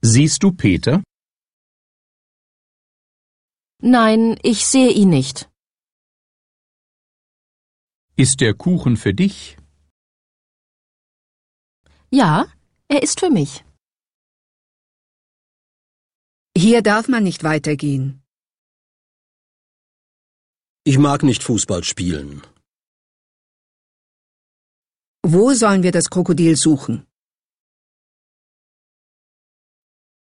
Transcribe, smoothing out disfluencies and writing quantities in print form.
Siehst du Peter? Nein, ich sehe ihn nicht. Ist der Kuchen für dich? Ja, er ist für mich. Hier darf man nicht weitergehen. Ich mag nicht Fußball spielen. Wo sollen wir das Krokodil suchen?